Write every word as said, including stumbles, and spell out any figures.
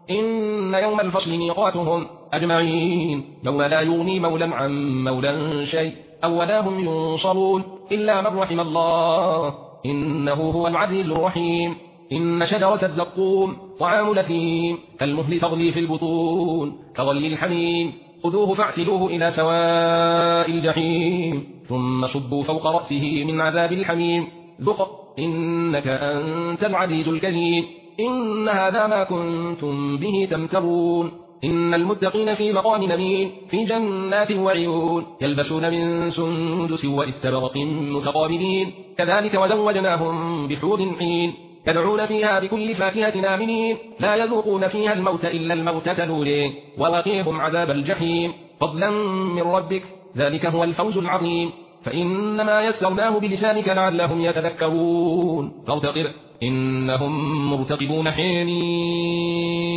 إن يوم الفصل ميقاتهم أجمعين يوم لا يغني مولا عن مولا شيء أو ولا هم ينصرون إلا من رحم الله إنه هو العزيز الرحيم. إن شجرة الزقوم طعام الأثيم كالمهل تغلي في البطون كغلي الحميم خذوه فاعتلوه إلى سواء الجحيم ثم صبوا فوق رأسه من عذاب الحميم ذق إنك أنت العزيز الكريم. إن هذا ما كنتم به تمترون. إن المتقين في مقام أمين في جنات وعيون يلبسون من سندس واستبرق متقابلين كذلك وزوجناهم بحور عين يدعون فيها بكل فاكهة آمنين لا يذوقون فيها الموت إلا الموتة الأولى ووقيهم عذاب الجحيم فضلا من ربك ذلك هو الفوز العظيم. فإنما يسرناه بلسانك لعلهم يتذكرون فارتقب إنهم مرتقبون حين